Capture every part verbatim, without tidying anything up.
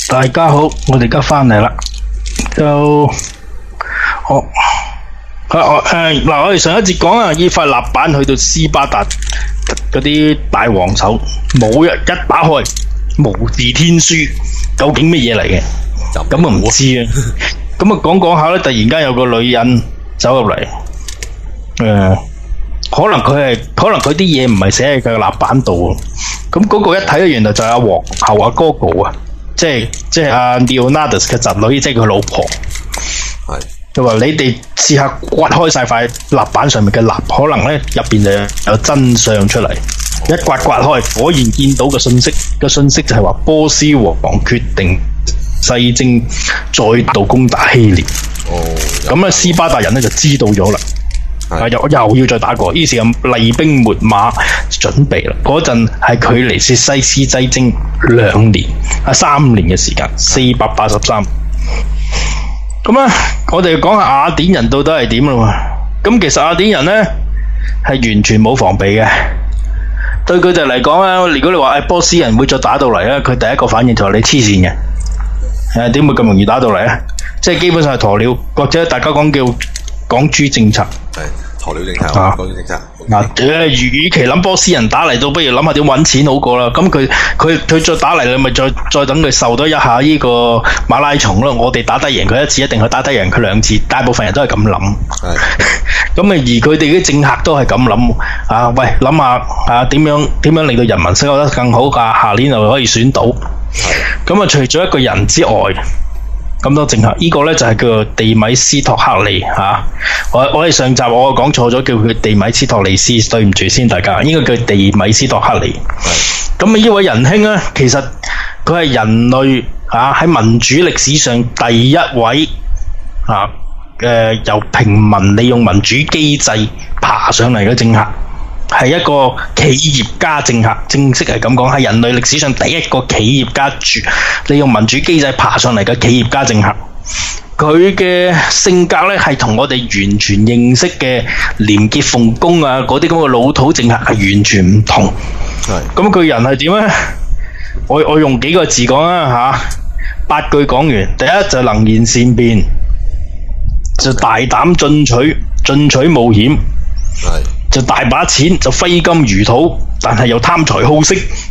大家好，我哋而家翻嚟啦，就我啊我誒嗱，我哋上一節講啊，依塊立板去到斯巴達嗰啲大王手，冇一一打開，無字天書，究竟乜嘢嚟嘅？咁啊唔知啊，咁啊講講下咧，突然間有個女人走入嚟，誒。可能佢係，可能佢啲嘢唔係寫喺佢嘅立板度，咁嗰個一睇咧，原來就係阿皇后阿 Gogo 啊，即係即係阿 Leonidas 嘅侄女，即係佢老婆。係佢話：你哋試下刮開晒塊立板上面嘅蠟，可能咧入邊就有真相出嚟。一刮刮開，果然見到嘅信息，個信息就係話波斯王決定西征，再度攻打希臘。哦，咁咧斯巴達人咧就知道咗啦。啊！又又要再打過，於是咁厲兵秣馬準備啦。嗰陣係距離薛西斯西征兩年啊三年嘅時間，四百八十三。咁啊，我哋講下雅典人到底係點咯？咁其實雅典人呢係完全冇防備嘅，對佢哋嚟講咧，如果你話誒波斯人會再打到嚟咧，佢第一個反應就係你黐線嘅，誒點會咁容易打到嚟咧？即係基本上係鴕鳥，或者大家講叫港豬政策。 係鴕鳥政策，港豬政策。 嗱，誒，與其諗波斯人打嚟，倒不如諗下點搵錢好過啦。咁佢佢佢再打嚟，你咪再再等佢受多一下呢個馬拉松咯。我哋打得贏佢一次，一定去打得贏佢兩次。大部分人都係咁諗。係。咁啊，而佢哋啲政客都係咁諗。啊，喂，諗下啊，點樣點樣令到人民生活得更好噶？下年就可以選到。係。咁啊，除咗一個人之外。咁多政客，呢、這個呢就係叫做地米斯托克利吓、啊。我我哋上集我講錯咗，叫佢地米斯托利斯，對唔住先大家，應該叫地米斯托克利。咁啊，呢位仁兄呢，其實佢係人類啊喺民主歷史上第一位啊誒、呃、由平民利用民主機制爬上嚟嘅政客。係一個企業家政客，正式係咁講，係人類歷史上第一個企業家住利用民主機制爬上嚟嘅企業家政客。佢嘅性格咧係同我哋完全認識嘅廉潔奉公啊嗰啲咁嘅老土政客係完全唔同。係咁佢人係點咧？我我用幾個字講啊吓，八句講完。第一就能言善辯，就大膽進取，進取冒險。係。就大把錢，就揮金如土，但係又貪財好色，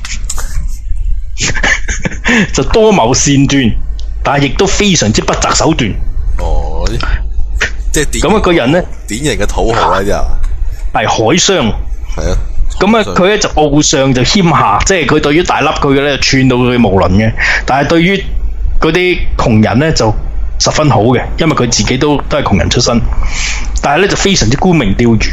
就多謀善斷，但係亦都非常之不擇手段。 哦，即係咁一個人呢， 典型嘅土豪啊，就係海商。係啊，咁啊，佢咧就傲上就謙下，即係佢對於大粒佢嘅咧串到佢無倫嘅，但係對於嗰啲窮人咧就十分好嘅，因為佢自己都都係窮人出身，但係咧就非常之沽名釣譽。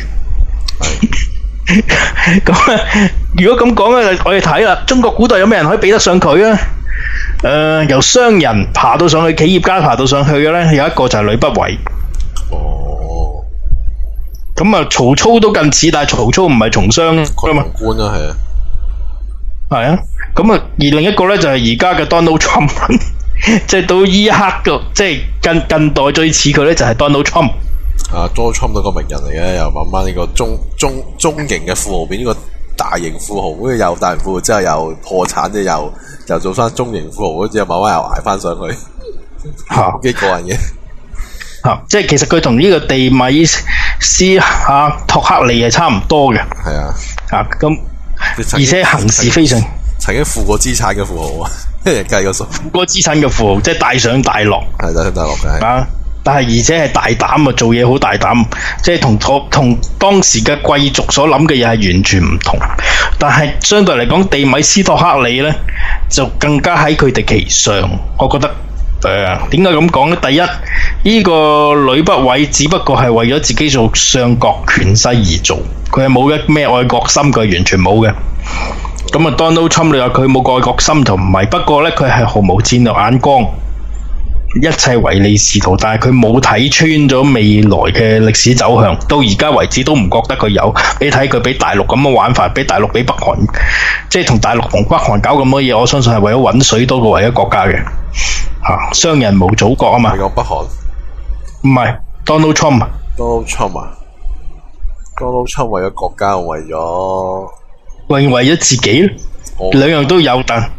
咁啊，如果咁講咧，我哋睇啦，中國古代有咩人可以比得上佢啊？誒、呃，由商人爬到上去，企業家爬到上去嘅咧，有一個就係呂不韋。哦。咁啊，曹操都近似，但係曹操唔係從商啊嘛。官啊，係啊。係啊。咁啊，而另一個咧就係而家嘅 Donald Trump， 即係到依一刻嘅，即係近近代最似佢咧就係 Donald Trump。 啊 ，Donald Trump 都個名人嚟嘅，又慢慢呢個中中中型嘅富豪變呢個大型富豪，跟住又大型富豪之後又破產，即係又又做翻中型富豪，跟住又慢慢又捱翻上去，吓幾過癮嘅。 吓、啊，即係其實佢同呢個地米斯吓托克利係差唔多嘅。係啊，啊咁，而且行事非常曾經負過資產嘅富豪啊，計個數， 負過資產嘅富豪，即係大上大落， 係大上大落嘅。啊但係而且係大膽啊，做嘢好大膽，即係同同當時嘅貴族所諗嘅嘢係完全唔同。但係相對嚟講，地米斯托克利呢就更加喺佢哋其上。我覺得誒，點解咁講呢？第一，呢、這個呂不韋只不過係為咗自己做相國權勢而做，佢係冇一咩愛國心，佢完全冇嘅。咁啊，Donald Trump你話佢冇愛國心就唔係，不過呢，佢係毫無戰略眼光。一切唯利是圖，但係佢冇睇穿咗未來嘅歷史走向，到而家為止都唔覺得佢有。你睇佢俾大陸咁嘅玩法，俾大陸俾北韓，即係同大陸同北韓搞咁多嘢，我相信係為咗搵水多過為咗國家嘅。吓、啊，商人無祖國啊嘛。你講北韓？唔係 Donald Trump。Donald Trump 啊 ？Donald Trump 為咗國家，為咗為為咗自己，兩、哦、樣都有，但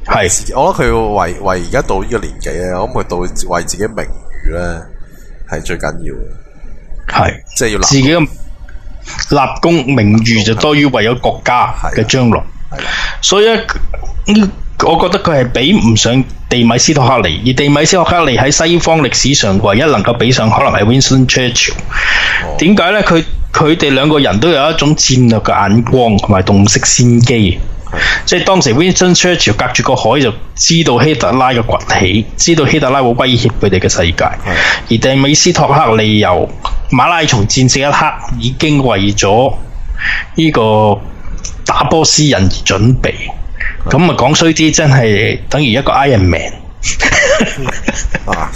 係， 我覺得佢為為而家到呢個年紀咧，我諗佢到為自己名譽咧係最緊要嘅， 係即係要立自己嘅立功名譽就多於為咗國家嘅將來。所以咧，我覺得佢係比唔上地米斯托克尼，而地米斯托克尼喺西方歷史上唯一能夠比上，可能係 Winston Churchill。點解咧？佢佢哋兩個人都有一種戰略嘅眼光同埋洞悉先機。即係當時 Winston Churchill 隔住個海就知道希特拉嘅崛起，知道希特拉會威脅佢哋嘅世界。而地米斯托克尼由馬拉松戰勝一刻已經為咗呢個打波斯人而準備。咁啊講衰啲，真係等於一個 Iron Man 啊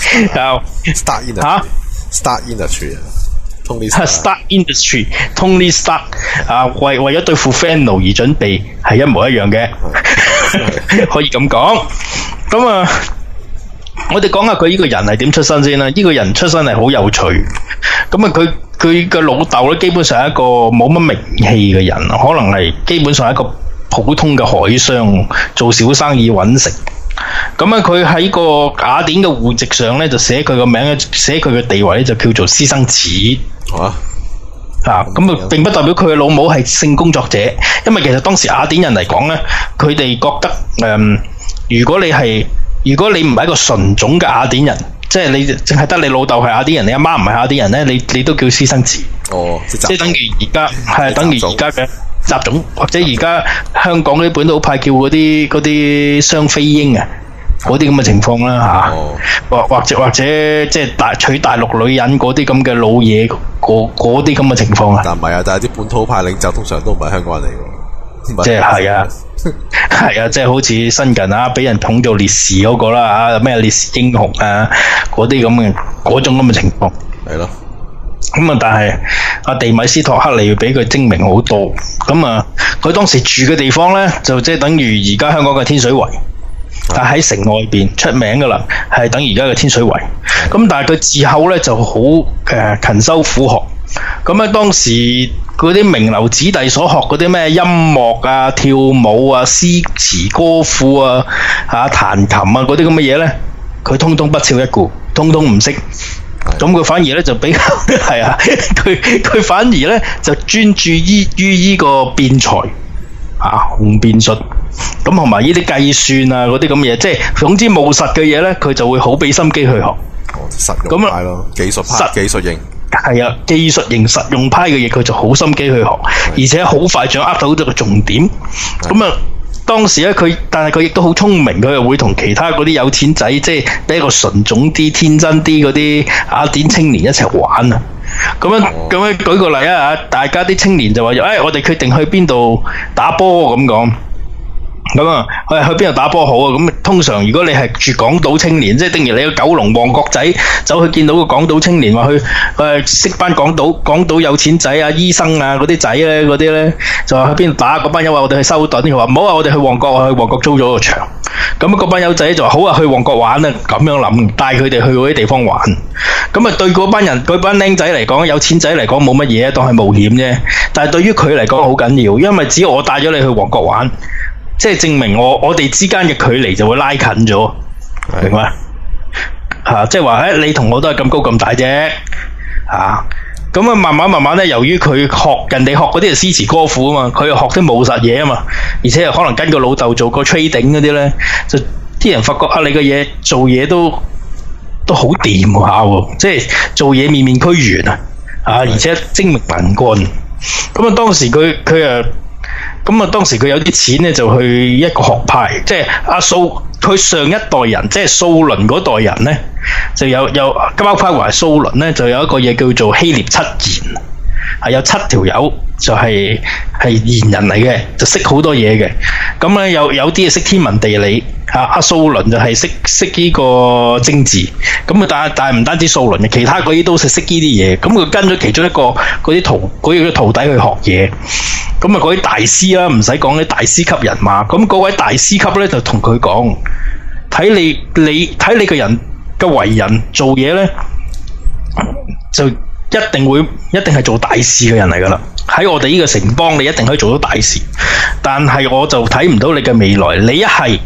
！Start industry，嚇 Start industry，Tony Start industry，Tony Stark 啊，為為咗對付 Fenno 而準備，係一模一樣嘅，可以咁講。咁啊，我哋講下佢呢個人係點出身先啦。呢個人出身係好有趣。咁啊，佢佢嘅老豆咧，基本上係一個冇乜名氣嘅人，可能係基本上係一個普通嘅海商，做小生意揾食。咁啊，佢喺個雅典嘅戶籍上咧，就寫佢個名，寫佢嘅地位咧，就叫做私生子。啊，啊，咁啊，並不代表佢嘅老母係性工作者，因為其實當時雅典人嚟講咧，佢哋覺得誒、嗯，如果你係如果你唔係一個純種嘅雅典人，即係你淨係得你老豆係雅典人，你阿媽唔係雅典人咧，你你都叫私生子。哦，即係等於而家係等於而家嘅雜種，或者而家香港嗰啲本土派叫嗰啲嗰啲雙飛鷹啊，嗰啲咁嘅情況啦嚇，或、哦、或者或者即係大娶大陸女人嗰啲咁嘅老嘢，嗰啲咁嘅情況啊。但唔係啊，但係啲本土派領袖通常都唔係香港人嚟㗎，即係係啊，係啊，即係好似新近啊，俾人捧做烈士嗰個啦啊，咩烈士英雄啊，嗰啲咁嘅嗰種咁嘅情況。係咯。咁啊，但係阿地米斯托克尼比佢精明好多。咁啊，佢當時住嘅地方咧，就即係等於而家香港嘅天水圍，但係喺城外邊出名噶啦，係等於而家嘅天水圍。咁但係佢自幼咧就好誒勤修苦學。咁啊，當時嗰啲名流子弟所學嗰啲咩音樂啊、跳舞啊、詩詞歌賦啊、嚇彈琴啊嗰啲咁嘅嘢咧，佢通通不屑一顧，通通唔識。咁佢反而咧就比較係啊，佢佢反而咧就專注於於呢個辯才啊，雄辯術，咁同埋呢啲計算啊嗰啲咁嘅嘢，即係總之務實嘅嘢咧，佢就會好俾心機去學。哦，實用派咯，技術派，技術型。係啊，技術型實用派嘅嘢，佢就好心機去學，而且好快掌握到咗個重點。咁啊。當時咧，佢但係佢亦都好聰明，佢又會同其他嗰啲有錢仔，即係比較純種啲、天真啲嗰啲雅典青年一齊玩啊！咁樣咁樣舉個例啊，大家啲青年就話：誒、哎，我哋決定去邊度打波咁講。咁啊，去去邊度打波好啊？咁通常如果你係住港島青年，即係等於你個九龍旺角仔走去見到個港島青年，話去誒識班港島港島有錢仔啊、醫生啊嗰啲仔咧，嗰啲咧就話去邊度打？嗰班友話我哋去修頓，佢話唔好啊，我哋去旺角啊，去旺角租咗個場。咁嗰班友仔就話好啊，去旺角玩啊，咁樣諗，帶佢哋去嗰啲地方玩。咁啊，對嗰班人、嗰班僆仔嚟講，有錢仔嚟講冇乜嘢，當係冒險啫。但係對於佢嚟講好緊要，因為只要我帶咗你去旺角玩。即係證明我我哋之間嘅距離就會拉近咗，明嘛？嚇，即係話誒，你同我都係咁高咁大啫，嚇。咁啊，慢慢慢慢咧，由於佢學人哋學嗰啲係詩詞歌賦啊嘛，佢又學啲務實嘢啊嘛，而且又可能跟個老豆做過 trading 嗰啲咧，就啲人發覺啊，你嘅嘢做嘢都都好掂下喎，即係做嘢面面俱圓啊，啊，而且精明能幹。咁啊，當時佢佢誒。咁啊，當時佢有啲錢咧，就去一個學派，即係阿蘇，佢上一代人，即係蘇倫嗰代人咧，就有有包括埋蘇倫咧，就有一個嘢叫做希臘七賢，係有七條友就係係賢人嚟嘅，就識好多嘢嘅。咁咧有有啲係識天文地理，啊阿蘇倫就係識識呢個政治。咁啊，但係但係唔單止蘇倫嘅，其他嗰啲都識識呢啲嘢。咁佢跟咗其中一個嗰啲徒嗰啲徒弟去學嘢。咁啊，嗰啲大師啦，唔使講啲大師級人馬。咁嗰位大師級咧，就同佢講：睇你你睇你個人嘅為人做嘢咧，就一定會一定係做大事嘅人嚟噶啦。喺我哋呢個城邦，你一定可以做到大事。但係我就睇唔到你嘅未來。你一係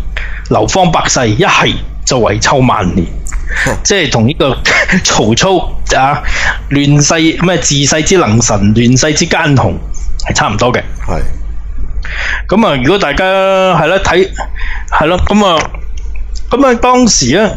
流芳百世，一係就遺臭萬年。即係同呢個曹操啊，亂世咩治世之能臣，亂世之奸雄係差唔多嘅。 係。 咁啊，如果大家係啦睇係咯，咁啊，咁啊當時咧，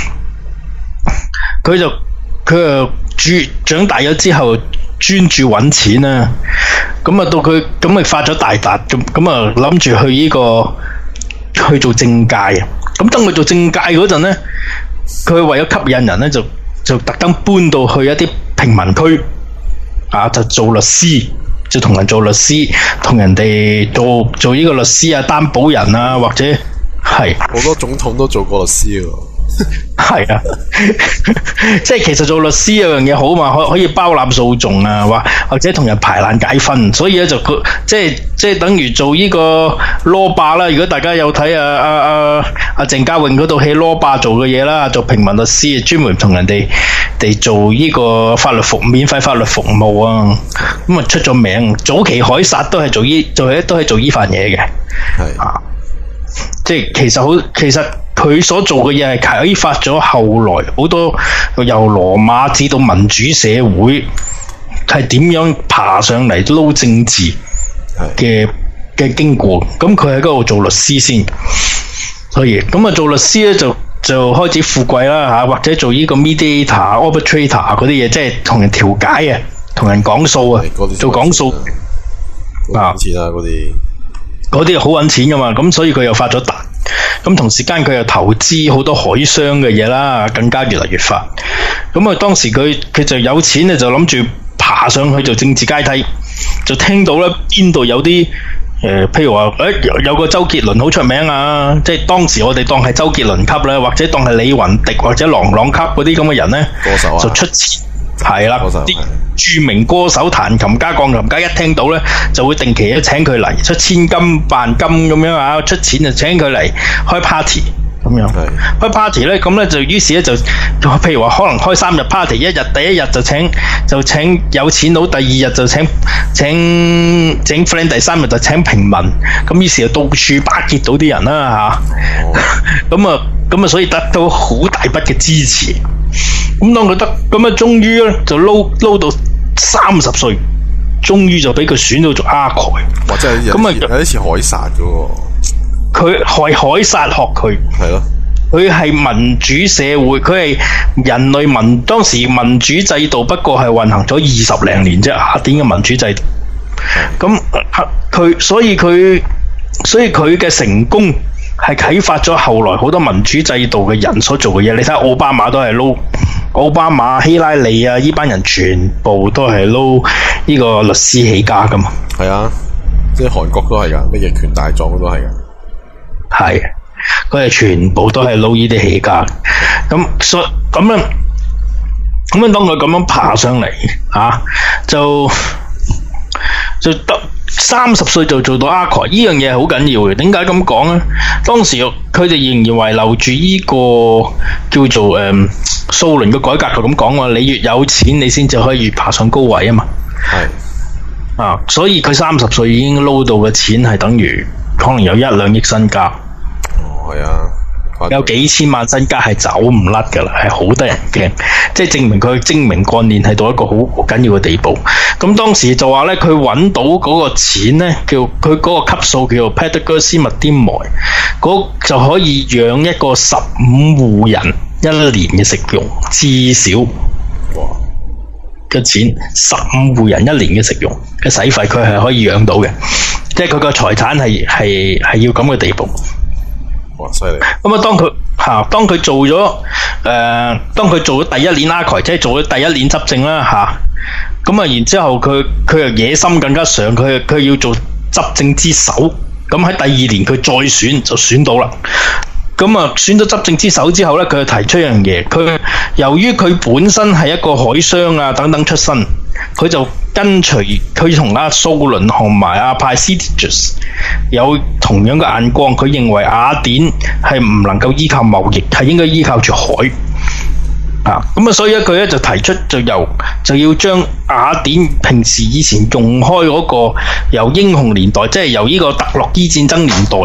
佢就佢啊住長大咗之後，專注揾錢啦。咁啊到佢咁咪發咗大達，咁咁啊諗住去呢個去做政界啊。咁當佢做政界嗰陣咧，佢為咗吸引人咧，就就特登搬到去一啲平民區啊，就做律師。就同人做律師，同人哋做做呢個律師啊、擔保人啊，或者係好多總統都做過律師喎。 係啊，即係其實做律師有樣嘢好嘛，可可以包攬訴訟啊，或或者同人排難解紛，所以咧就即係即係等於做呢個羅霸啦。如果大家有睇啊啊啊啊鄭嘉穎嗰套戲羅霸做嘅嘢啦，做平民律師，專門同人哋哋做呢個法律服免費法律服務啊，咁啊出咗名。早期凱撒都係做呢，做係都係做呢份嘢嘅。 係啊，即係其實好，其實佢所做嘅嘢係啟發咗後來好多由羅馬至到民主社會係點樣爬上嚟撈政治嘅嘅經過。咁佢喺嗰度做律師先，所以咁啊做律師咧就。就開始富貴啦嚇，或者做呢個 mediator、arbitrator 嗰啲嘢，即係同人調解啊，同人講數啊，做講數啊，揾錢啊嗰啲， 嗰啲好揾錢噶嘛，咁所以佢又發咗達。咁同時間佢又投資好多海商嘅嘢啦，更加越嚟越發。咁啊，當時佢佢就有錢咧，就諗住爬上去做政治階梯，就聽到咧邊度有啲。誒、呃，譬如話，誒、欸、有，有個周杰倫好出名啊，即係當時我哋當係周杰倫級咧，或者當係李雲迪或者郎朗級嗰啲咁嘅人咧， 歌手啊， 就出錢，係啦，啲著名歌手彈琴家、鋼琴家一聽到咧，就會定期咧請佢嚟，出千金萬金咁樣啊，出錢就請佢嚟開 party 咁樣，開 party 咧，咁咧就於是咧就，譬如話可能開三日 party， 一日第一日就請就請有錢佬，第二日就請請請 friend， 第三日就請平民，咁於是就到處巴結到啲人啦嚇，咁啊咁啊，所以得到好大筆嘅支持。咁當佢得咁啊，終於咧就撈撈到三十歲，終於就俾佢選到做阿蓋。 哇！真係有啲有啲似凱撒嘅喎。佢係凱撒學佢。係咯。佢係民主社會，佢係人類民當時民主制度，不過係運行咗二十零年啫。雅典嘅民主制度，咁佢所以佢所以佢嘅成功係啟發咗後來好多民主制度嘅人所做嘅嘢。你睇下奧巴馬都係撈，奧巴馬、希拉里啊，呢班人全部都係撈呢個律師起家噶嘛。係啊，即係韓國都係噶，咩逆權大狀都係噶。係。佢係全部都係撈呢啲起家，咁所咁樣咁樣當佢咁樣爬上嚟啊，就就得三十歲就做到阿蓋，呢樣嘢係好緊要嘅。點解咁講咧？當時佢哋仍然遺留住呢個叫做誒蘇聯嘅改革，就咁講話，你越有錢，你先至可以越爬上高位啊嘛。係啊，所以佢三十歲已經撈到嘅錢係等於可能有一兩億身家。係啊，有幾千萬身家係走唔甩噶啦，係好得人驚，即係證明佢精明幹練係到一個好緊要嘅地步。咁當時就話咧，佢揾到嗰個錢咧，叫佢嗰個級數叫做 Pedagogos Minimus，嗰就可以養一個十五戶人一年嘅食用，至少哇嘅錢，十五戶人一年嘅食用嘅使費，佢係可以養到嘅，即係佢個財產係係係要咁嘅地步。哇！犀利！咁啊，當佢嚇，當佢做咗誒、呃，當佢做咗第一年阿蓋，即係做咗第一年執政啦嚇。咁啊，然之後佢佢又野心更加上，佢佢要做執政之首。咁喺第二年佢再選就選到啦。咁啊，選咗執政之首之後咧，佢就提出一樣嘢。佢由於佢本身係一個海商啊等等出身，佢就跟隨佢同阿蘇倫同埋阿派西提斯有同樣嘅眼光。佢認為雅典係唔能夠依靠貿易，係應該依靠住海啊。咁啊，所以咧佢咧就提出就由就要將雅典平時以前用開嗰個由英雄年代，即係由呢個特洛伊戰爭年代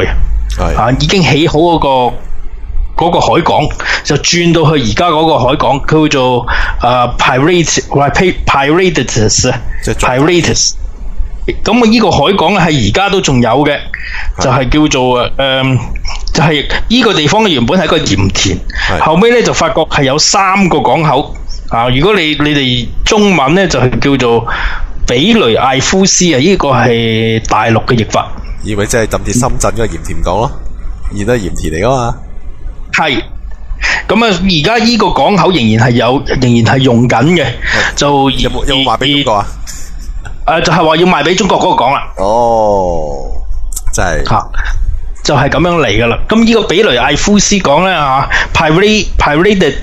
啊已經起好嗰、嗰個。嗰個海港就轉到去而家嗰個海港，佢叫做誒 Pirates，或係 Pirates 啊 ，Pirates。咁啊，呢個海港係而家都仲有嘅，就係叫做誒、呃，就係、是、呢個地方原本係一個鹽田，後尾咧就發覺係有三個港口啊。如果你你哋中文咧就係叫做比雷艾夫斯啊，呢、這個係大陸嘅譯法。 以為即係甚至深圳嗰個鹽田港咯，而都係鹽田嚟噶嘛。係， 咁啊！而家呢個港口仍然係有，仍然係用緊嘅。就有冇有冇賣俾中國啊？ 誒，就係話要賣俾中國嗰個港啦。 哦，真係吓，就係咁樣嚟噶啦。咁呢個比雷艾夫斯港咧啊 ，Pirate Pirate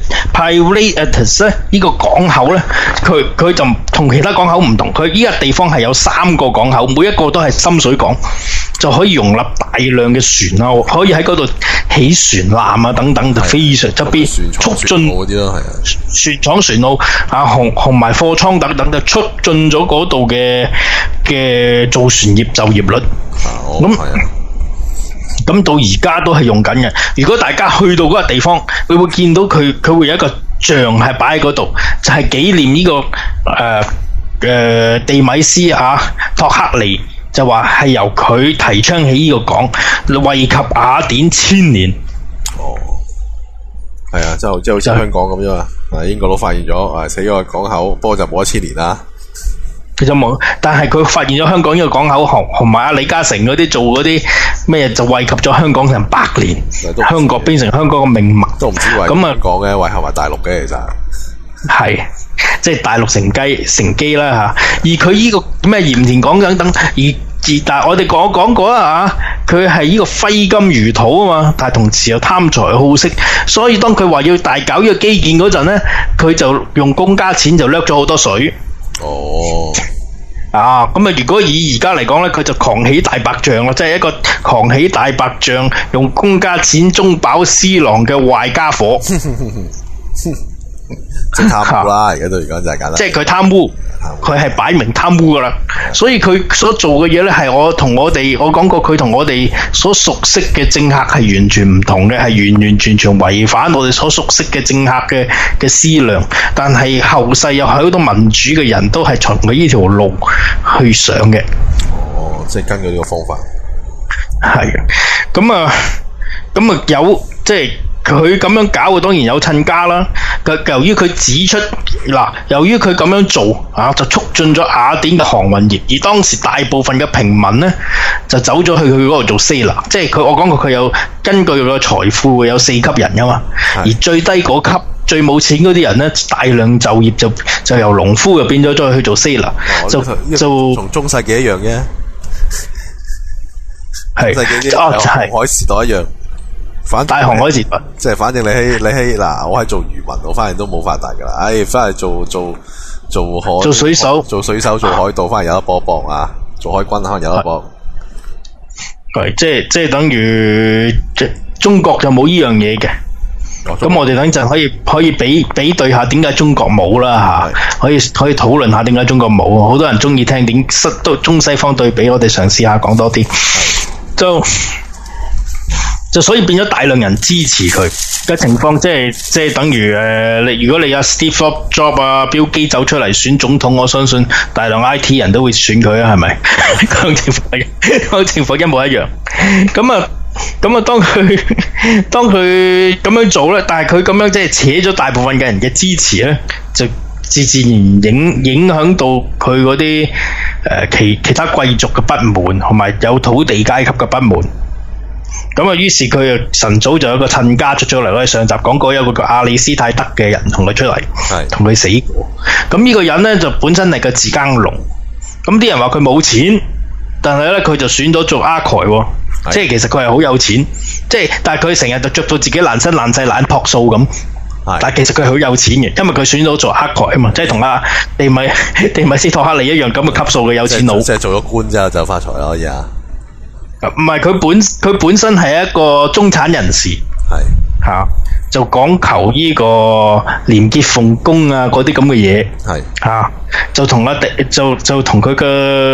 Pirates 咧，呢個港口咧，佢佢就同其他港口唔同。佢依個地方係有三個港口，每一個都係深水港，就可以容納大量嘅船啊，可以喺嗰度起船艦啊等等，就非常側邊促進嗰啲咯，係啊， 船廠船塢啊，同同埋貨倉等等，就促進咗嗰度嘅嘅造船業就業率。咁咁到而家都係用緊嘅。如果大家去到嗰個地方，你會見到佢佢會有一個像係擺喺嗰度，就係、是、紀念呢、這個誒誒、呃呃、地米斯啊托克尼。就話係由佢提倡起呢個港，惠及雅典千年。 哦，係啊，即係即係好似香港咁樣啊！英國佬發現咗，啊死咗個港口，不過就冇一千年啦。 其實冇，但係佢發現咗香港呢個港口，同同埋阿李嘉誠嗰啲做嗰啲咩，就惠及咗香港成百年。香港變成香港嘅命脈， 都唔止惠及香港嘅，惠及埋大陸嘅其實。係。 即係大陸乘機乘機啦吓，而佢呢個咩鹽田港等等，而而但係我哋講講過啦吓，佢係呢個揮金如土啊嘛，但係同時又貪財好色，所以當佢話要大搞呢個基建嗰陣咧，佢就用公家錢就掠咗好多水。 哦， 啊，咁啊，如果以而家嚟講咧，佢就狂起大白象咯，即係一個狂起大白象，用公家錢中飽私囊嘅壞家伙。 即係貪污啦，而家都而家就係簡單。 即係佢貪污，佢係擺明貪污噶啦。所以佢所做嘅嘢咧，係我同我哋，我講過佢同我哋所熟悉嘅政客係完全唔同嘅，係完完全全違反我哋所熟悉嘅政客嘅嘅思量。但係後世有好多民主嘅人都係從佢呢條路去上嘅。 哦，即係根據呢個方法。 係咁啊，咁啊有即係。佢咁樣搞嘅當然有親家啦。由於佢指出嗱，由於佢咁樣做啊，就促進咗雅典嘅航運業。而當時大部分嘅平民呢，就走咗去佢嗰度做 sailor，即係佢我講過佢有根據佢個財富會有四級人噶嘛。而最低嗰級最冇錢嗰啲人呢，大量就業就就由農夫就變咗再去做 sailor，哦、就就同中世紀一樣嘅， 係中世紀啲航海時代一樣。反大航海時代， 即係反正你喺你喺嗱，我係做漁民，我翻嚟都冇發達噶啦。唉，翻嚟做做做海做水手， 做水手做海盜，翻嚟有得搏搏啊！做海軍可能有得搏。 係即係即係等於即中國就冇呢樣嘢嘅。咁我哋等陣可以可以比比對下點解中國冇啦吓，可以可以討論下點解中國冇。好多人中意聽點都中西方對比，我哋嘗試下講多啲。就就所以變咗大量人支持佢嘅情況，即係即係等於誒，你、呃、如果你有 Steve Jobs 啊、標基走出嚟選總統，我相信大量 I T 人都會選佢啊，係咪？嗰種情況，嗰種情況一模一樣。咁啊，咁啊，當佢當佢咁樣做咧，但係佢咁樣即係扯咗大部分嘅人嘅支持咧，就自自然影影響到佢嗰啲誒其其他貴族嘅不滿，同埋有土地階級嘅不滿。咁啊，於是佢啊晨早就有一個親家出咗嚟。我哋上集講過有個叫亞里斯泰德嘅人同佢出嚟，同佢死過。咁呢個人咧就本身係個自耕農，咁啲人話佢冇錢，但係咧佢就選咗做阿凱喎，即係其實佢係好有錢，即係但係佢成日就着到自己爛身爛世爛樸素咁，但係其實佢係好有錢嘅，因為佢選咗做阿凱啊嘛，即係同阿地米地米斯托克利一樣咁嘅級數嘅有錢佬， 即係做咗官之後就發財啦，可以啊。 唔係佢本佢本身係一個中產人士，係吓、啊、就講求呢個廉潔奉公啊嗰啲咁嘅嘢，係吓、啊、就同阿就就同佢嘅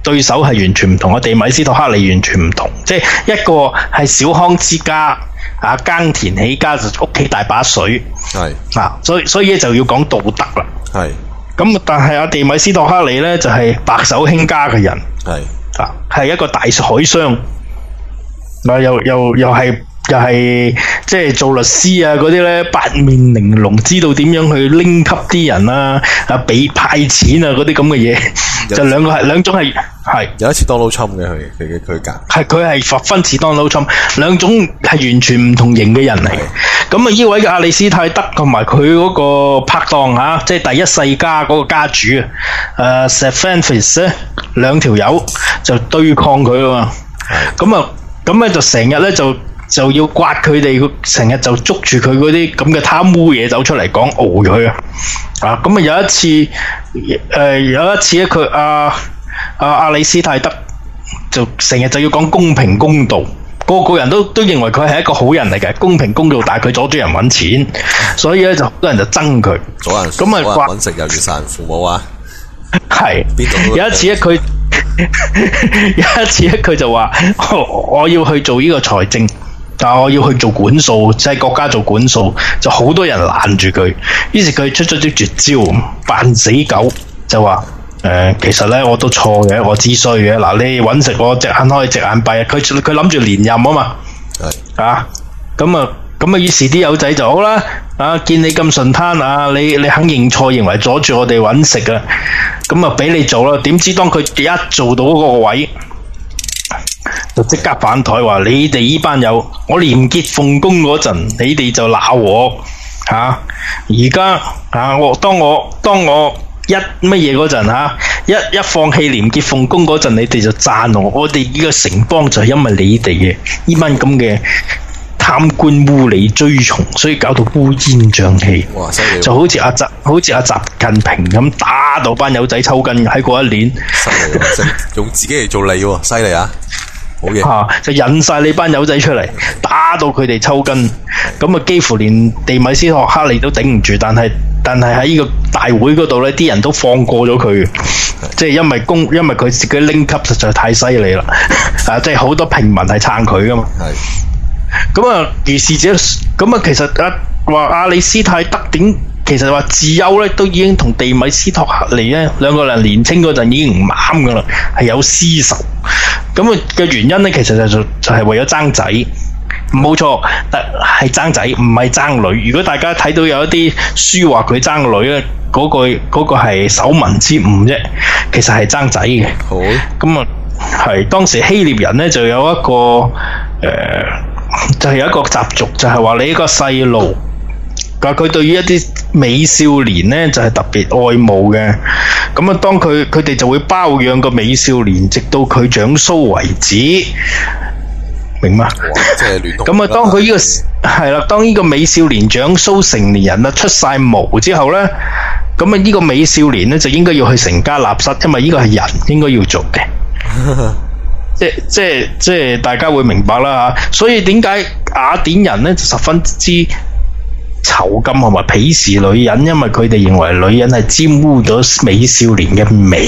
對手係完全唔同，我哋米斯托克利完全唔同，即係一個係小康之家啊，耕田起家就屋企大把水， 係啊，所以所以就要講道德啦。 係咁，但係阿地米斯托克利咧就係、是、白手興家嘅人， 係啊，係一個大海商，嗱又又又係。又係即係做律師啊嗰啲咧，八面玲瓏，知道點樣去拎級啲人啊，啊俾派錢啊嗰啲咁嘅嘢，就兩個係兩種係係有一次 Donald Trump 嘅佢佢嘅佢格係佢係十分似 Donald Trump，兩種係完全唔同型嘅人嚟。咁啊，呢位嘅阿里斯泰德同埋佢嗰個拍檔嚇、啊，即係第一世家嗰個家主啊，誒 Stephanopoulos 咧兩條友就對抗佢啊嘛。咁啊，咁咧就成日咧就。就要刮佢哋，成日就捉住佢嗰啲咁嘅貪污嘢走出嚟講，熬佢啊！啊，咁啊有一次，誒、呃、有一次咧，佢阿阿阿里斯泰德就成日就要講公平公道，個個人都都認為佢係一個好人嚟嘅，公平公道，但係佢阻住人揾錢，所以咧就好多人就憎佢。 阻人咁啊，刮揾食又要殺人父母啊！係有一次咧，佢有一次咧，佢就話：我我要去做呢個財政。但我要去做管數，即係國家做管數，就好多人攔住佢。於是佢出咗啲絕招，扮死狗就話：誒、呃，其實咧我都錯嘅，我知衰嘅。嗱，你揾食我隻眼開隻眼閉，佢佢諗住連任啊嘛。係啊，咁啊咁啊，於是啲友仔就好啦。啊，見你咁順攤啊，你你肯認錯，認為阻住我哋揾食啊，咁啊俾你做啦。點知當佢一做到嗰個位，就即刻反台話：你哋呢班友，我廉潔奉公嗰陣，你哋就鬧我吓。而家吓我當我當我一乜嘢嗰陣吓，一一放棄廉潔奉公嗰陣，你哋就讚我。我哋呢個城邦就係因為你哋嘅呢班咁嘅貪官污吏追從，所以搞到烏煙瘴氣。哇！犀利！就好似阿習，好似阿習近平咁打到班友仔抽筋喺嗰一年。 犀利！用自己嚟做利喎，犀利啊！好嘢、 啊！就引晒你班友仔出嚟，打到佢哋抽筋，咁啊幾乎連地米斯托克利都頂唔住，但係但係喺呢個大會嗰度呢，啲人都放過咗佢，即係因為公，因為佢自己拎級實在太犀利啦，啊！即係好多平民係撐佢噶嘛。係。咁啊，如是者，咁啊，其實啊，話阿里斯泰德點？其實話自幼咧都已經同地米斯托克利咧兩個人年青嗰陣已經唔啱噶啦，係有私仇。咁啊嘅原因咧，其實就就就係為咗爭仔，冇錯，但係爭仔，唔係爭女。如果大家睇到有一啲書話佢爭女咧，嗰個嗰個係手民之誤啫，其實係爭仔嘅。好，咁啊係當時希臘人咧就有一個誒、呃，就係有一個習俗，就係話你呢個細路。但佢對於一啲美少年呢，就係、是、特別愛慕嘅，咁啊，當佢佢哋就會包養個美少年，直到佢長鬚為止，明嗎？咁啊，當佢呢、這個係啦，當呢個美少年長鬚成年人啦，出晒毛之後呢，咁啊，呢個美少年呢，就應該要去成家立室，因為呢個係人應該要做嘅，即即即大家會明白啦吓。所以點解雅典人呢，就十分之囚禁同埋鄙視女人，因為佢哋認為女人係沾污咗美少年嘅美，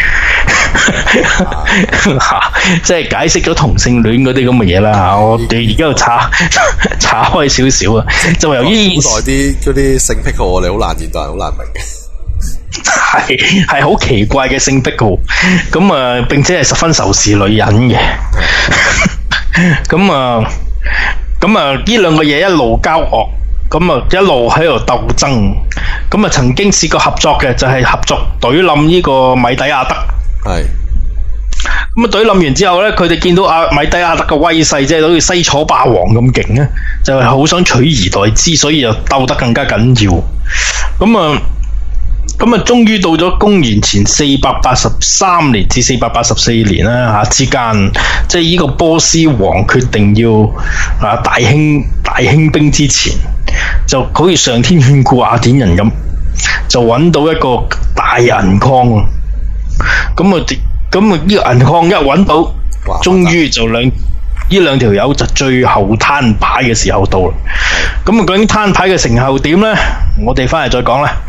即係解釋咗同性戀嗰啲咁嘅嘢啦嚇。我哋而家度查查開少少啊，就由於古代啲嗰啲性癖好，我哋好難現代人好難明嘅， 係係好奇怪嘅性癖好，咁啊並且係十分仇視女人嘅，咁啊咁啊呢兩個嘢一路交惡。咁啊，一路喺度鬥爭，咁啊曾經試過合作嘅，就係、是、合作懟冧呢個米底亞德。係。咁啊懟冧完之後咧，佢哋見到阿米底亞德嘅威勢，即係好似西楚霸王咁勁咧，就係、是、好想取而代之，所以就鬥得更加緊要。咁啊，咁啊，終於到咗公元前四百八十三年至四百八十四年啦嚇之間，即係呢個波斯王決定要啊大興大興兵之前。就好似上天眷顧雅典人咁，就揾到一個大銀礦啊！咁啊，咁啊，呢個銀礦一揾到，終於就兩呢兩條友就最後攤牌嘅時候到啦。咁啊，究竟攤牌嘅成後點呢？我哋翻嚟再講啦。